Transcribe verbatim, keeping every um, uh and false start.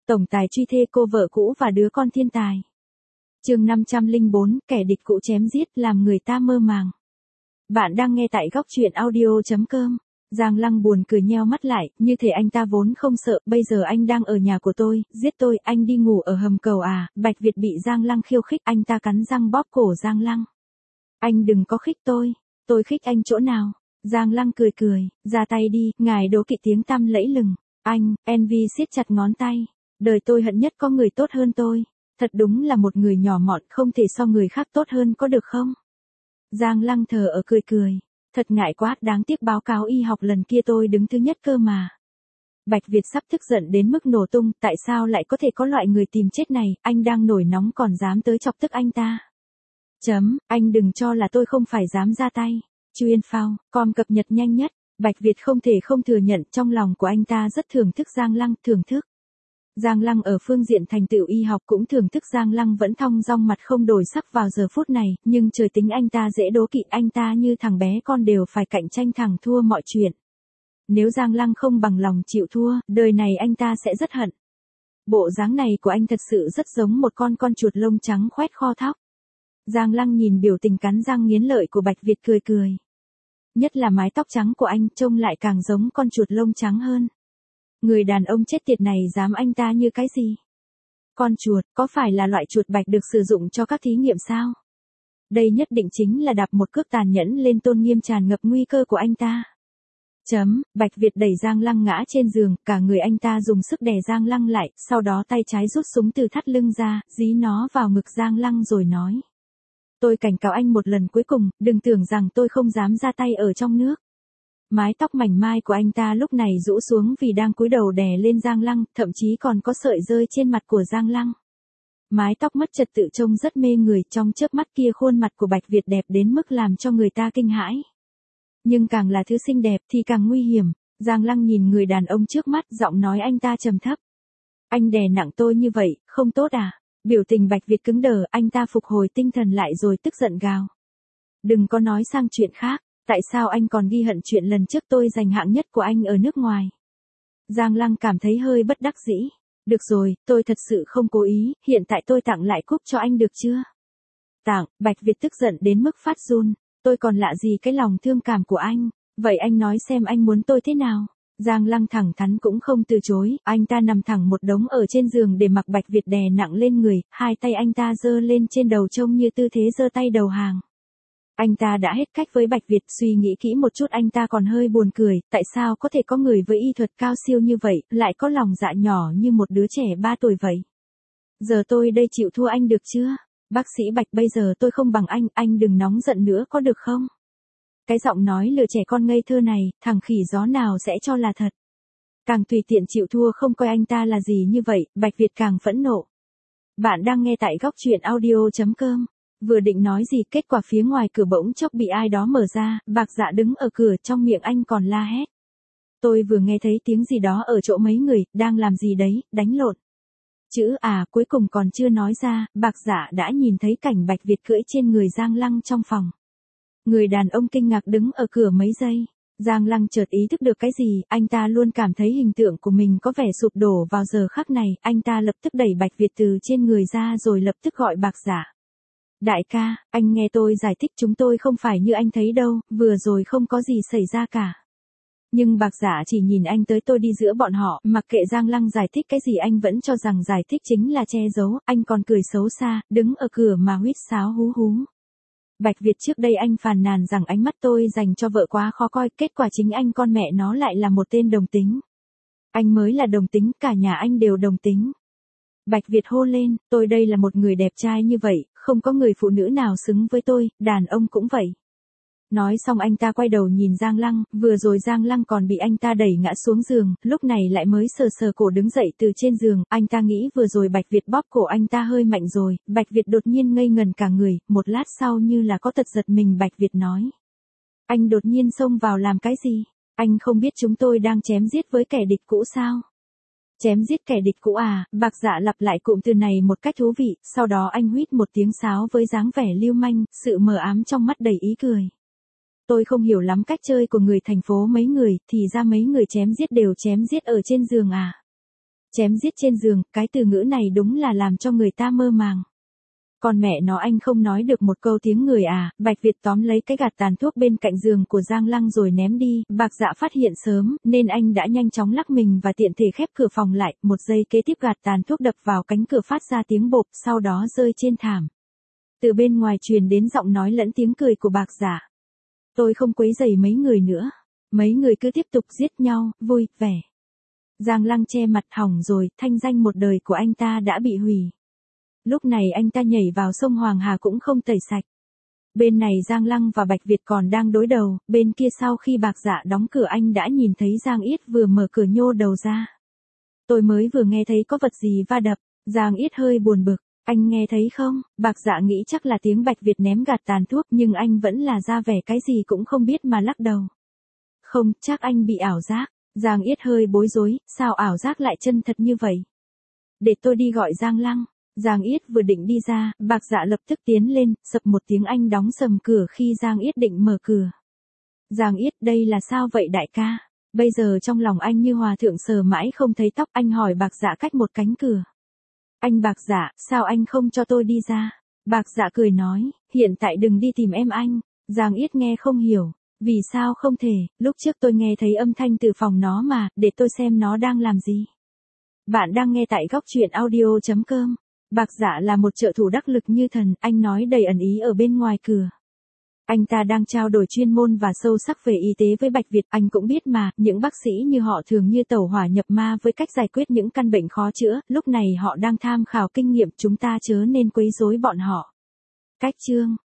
Tổng tài truy thê cô vợ cũ và đứa con thiên tài. Chương năm trăm lẻ bốn, kẻ địch cũ chém giết làm người ta mơ màng. Bạn đang nghe tại góc truyện audio chấm com. Giang Lăng buồn cười nheo mắt lại, như thể anh ta vốn không sợ, bây giờ anh đang ở nhà của tôi, giết tôi, anh đi ngủ ở hầm cầu à, Bạch Việt bị Giang Lăng khiêu khích, anh ta cắn răng bóp cổ Giang Lăng. Anh đừng có khích tôi, tôi khích anh chỗ nào? Giang Lăng cười cười, ra tay đi, ngài đố kỵ tiếng tăm lẫy lừng. Anh, Envy siết chặt ngón tay. Đời tôi hận nhất có người tốt hơn tôi. Thật đúng là một người nhỏ mọn, không thể so người khác tốt hơn có được không? Giang Lăng thờ ở cười cười. Thật ngại quá, đáng tiếc báo cáo y học lần kia tôi đứng thứ nhất cơ mà. Bạch Việt sắp tức giận đến mức nổ tung, tại sao lại có thể có loại người tìm chết này, anh đang nổi nóng còn dám tới chọc tức anh ta. Chấm, anh đừng cho là tôi không phải dám ra tay. Chuyên phao, com cập nhật nhanh nhất. Bạch Việt không thể không thừa nhận trong lòng của anh ta rất thưởng thức Giang Lăng, thưởng thức. Giang Lăng ở phương diện thành tựu y học cũng thưởng thức Giang Lăng vẫn thong dong mặt không đổi sắc vào giờ phút này, nhưng trời tính anh ta dễ đố kỵ, anh ta như thằng bé con đều phải cạnh tranh thẳng thua mọi chuyện. Nếu Giang Lăng không bằng lòng chịu thua, đời này anh ta sẽ rất hận. Bộ dáng này của anh thật sự rất giống một con con chuột lông trắng khoét kho thóc. Giang Lăng nhìn biểu tình cắn răng nghiến lợi của Bạch Việt cười cười. Nhất là mái tóc trắng của anh trông lại càng giống con chuột lông trắng hơn. Người đàn ông chết tiệt này dám anh ta như cái gì? Con chuột, có phải là loại chuột bạch được sử dụng cho các thí nghiệm sao? Đây nhất định chính là đạp một cước tàn nhẫn lên tôn nghiêm tràn ngập nguy cơ của anh ta. Chấm, Bạch Việt đẩy Giang Lăng ngã trên giường, cả người anh ta dùng sức đè Giang Lăng lại, sau đó tay trái rút súng từ thắt lưng ra, dí nó vào ngực Giang Lăng rồi nói. Tôi cảnh cáo anh một lần cuối cùng, đừng tưởng rằng tôi không dám ra tay ở trong nước. Mái tóc mảnh mai của anh ta lúc này rũ xuống vì đang cúi đầu đè lên Giang Lăng, thậm chí còn có sợi rơi trên mặt của Giang Lăng. Mái tóc mất trật tự trông rất mê người, trong chớp mắt kia khuôn mặt của Bạch Việt đẹp đến mức làm cho người ta kinh hãi. Nhưng càng là thứ xinh đẹp thì càng nguy hiểm. Giang Lăng nhìn người đàn ông trước mắt, giọng nói anh ta trầm thấp. Anh đè nặng tôi như vậy, không tốt à? Biểu tình Bạch Việt cứng đờ, anh ta phục hồi tinh thần lại rồi tức giận gào. Đừng có nói sang chuyện khác. Tại sao anh còn ghi hận chuyện lần trước tôi giành hạng nhất của anh ở nước ngoài? Giang Lăng cảm thấy hơi bất đắc dĩ. Được rồi, tôi thật sự không cố ý, hiện tại tôi tặng lại cúp cho anh được chưa? Tặng, Bạch Việt tức giận đến mức phát run. Tôi còn lạ gì cái lòng thương cảm của anh, vậy anh nói xem anh muốn tôi thế nào? Giang Lăng thẳng thắn cũng không từ chối, anh ta nằm thẳng một đống ở trên giường để mặc Bạch Việt đè nặng lên người, hai tay anh ta giơ lên trên đầu trông như tư thế giơ tay đầu hàng. Anh ta đã hết cách với Bạch Việt, suy nghĩ kỹ một chút anh ta còn hơi buồn cười, tại sao có thể có người với y thuật cao siêu như vậy, lại có lòng dạ nhỏ như một đứa trẻ ba tuổi vậy. Giờ tôi đây chịu thua anh được chưa? Bác sĩ Bạch, bây giờ tôi không bằng anh, anh đừng nóng giận nữa có được không? Cái giọng nói lừa trẻ con ngây thơ này, thằng khỉ gió nào sẽ cho là thật. Càng tùy tiện chịu thua không coi anh ta là gì như vậy, Bạch Việt càng phẫn nộ. Bạn đang nghe tại góc truyện audio chấm com. Vừa định nói gì, kết quả phía ngoài cửa bỗng chốc bị ai đó mở ra, Bạc Dạ đứng ở cửa, trong miệng anh còn la hét. Tôi vừa nghe thấy tiếng gì đó ở chỗ mấy người, đang làm gì đấy, đánh lộn. Chữ à cuối cùng còn chưa nói ra, Bạc Dạ đã nhìn thấy cảnh Bạch Việt cưỡi trên người Giang Lăng trong phòng. Người đàn ông kinh ngạc đứng ở cửa mấy giây. Giang Lăng chợt ý thức được cái gì, anh ta luôn cảm thấy hình tượng của mình có vẻ sụp đổ vào giờ khắc này, anh ta lập tức đẩy Bạch Việt từ trên người ra rồi lập tức gọi Bạc Dạ. Đại ca, anh nghe tôi giải thích, chúng tôi không phải như anh thấy đâu, vừa rồi không có gì xảy ra cả. Nhưng Bạc Dạ chỉ nhìn anh tới tôi đi giữa bọn họ, mặc kệ Giang Lăng giải thích cái gì anh vẫn cho rằng giải thích chính là che giấu, anh còn cười xấu xa, đứng ở cửa mà huýt sáo hú hú. Bạch Việt, trước đây anh phàn nàn rằng ánh mắt tôi dành cho vợ quá khó coi, kết quả chính anh con mẹ nó lại là một tên đồng tính. Anh mới là đồng tính, cả nhà anh đều đồng tính. Bạch Việt hô lên, tôi đây là một người đẹp trai như vậy, không có người phụ nữ nào xứng với tôi, đàn ông cũng vậy. Nói xong anh ta quay đầu nhìn Giang Lăng, vừa rồi Giang Lăng còn bị anh ta đẩy ngã xuống giường, lúc này lại mới sờ sờ cổ đứng dậy từ trên giường, anh ta nghĩ vừa rồi Bạch Việt bóp cổ anh ta hơi mạnh rồi, Bạch Việt đột nhiên ngây ngần cả người, một lát sau như là có tật giật mình Bạch Việt nói. Anh đột nhiên xông vào làm cái gì? Anh không biết chúng tôi đang chém giết với kẻ địch cũ sao? Chém giết kẻ địch cũ à? Bạc Dạ lặp lại cụm từ này một cách thú vị, sau đó anh huýt một tiếng sáo với dáng vẻ lưu manh, sự mờ ám trong mắt đầy ý cười. Tôi không hiểu lắm cách chơi của người thành phố mấy người, thì ra mấy người chém giết đều chém giết ở trên giường à? Chém giết trên giường, cái từ ngữ này đúng là làm cho người ta mơ màng. Còn mẹ nó anh không nói được một câu tiếng người à, Bạch Việt tóm lấy cái gạt tàn thuốc bên cạnh giường của Giang Lăng rồi ném đi, Bạc Dạ phát hiện sớm, nên anh đã nhanh chóng lắc mình và tiện thể khép cửa phòng lại, một giây kế tiếp gạt tàn thuốc đập vào cánh cửa phát ra tiếng bộp, sau đó rơi trên thảm. Từ bên ngoài truyền đến giọng nói lẫn tiếng cười của Bạc Dạ. Tôi không quấy rầy mấy người nữa. Mấy người cứ tiếp tục giết nhau, vui, vẻ. Giang Lăng che mặt hỏng rồi, thanh danh một đời của anh ta đã bị hủy. Lúc này anh ta nhảy vào sông Hoàng Hà cũng không tẩy sạch. Bên này Giang Lăng và Bạch Việt còn đang đối đầu, bên kia sau khi Bạc Dạ đóng cửa anh đã nhìn thấy Giang Yết vừa mở cửa nhô đầu ra. Tôi mới vừa nghe thấy có vật gì va đập, Giang Yết hơi buồn bực, anh nghe thấy không? Bạc Dạ nghĩ chắc là tiếng Bạch Việt ném gạt tàn thuốc nhưng anh vẫn là ra vẻ cái gì cũng không biết mà lắc đầu. Không, chắc anh bị ảo giác. Giang Yết hơi bối rối, sao ảo giác lại chân thật như vậy? Để tôi đi gọi Giang Lăng. Giang Yết vừa định đi ra, Bạc Dạ lập tức tiến lên, sập một tiếng anh đóng sầm cửa khi Giang Yết định mở cửa. Giang Yết, đây là sao vậy đại ca? Bây giờ trong lòng anh như hòa thượng sờ mãi không thấy tóc, anh hỏi Bạc Dạ cách một cánh cửa. Anh Bạc Dạ, sao anh không cho tôi đi ra? Bạc Dạ cười nói, hiện tại đừng đi tìm em anh. Giang Yết nghe không hiểu. Vì sao không thể, lúc trước tôi nghe thấy âm thanh từ phòng nó mà, để tôi xem nó đang làm gì. Bạn đang nghe tại góc truyện audio chấm com. Bạc Dạ là một trợ thủ đắc lực như thần, anh nói đầy ẩn ý ở bên ngoài cửa. Anh ta đang trao đổi chuyên môn và sâu sắc về y tế với Bạch Việt, anh cũng biết mà, những bác sĩ như họ thường như tẩu hỏa nhập ma với cách giải quyết những căn bệnh khó chữa, lúc này họ đang tham khảo kinh nghiệm, chúng ta chớ nên quấy rối bọn họ. Cách chương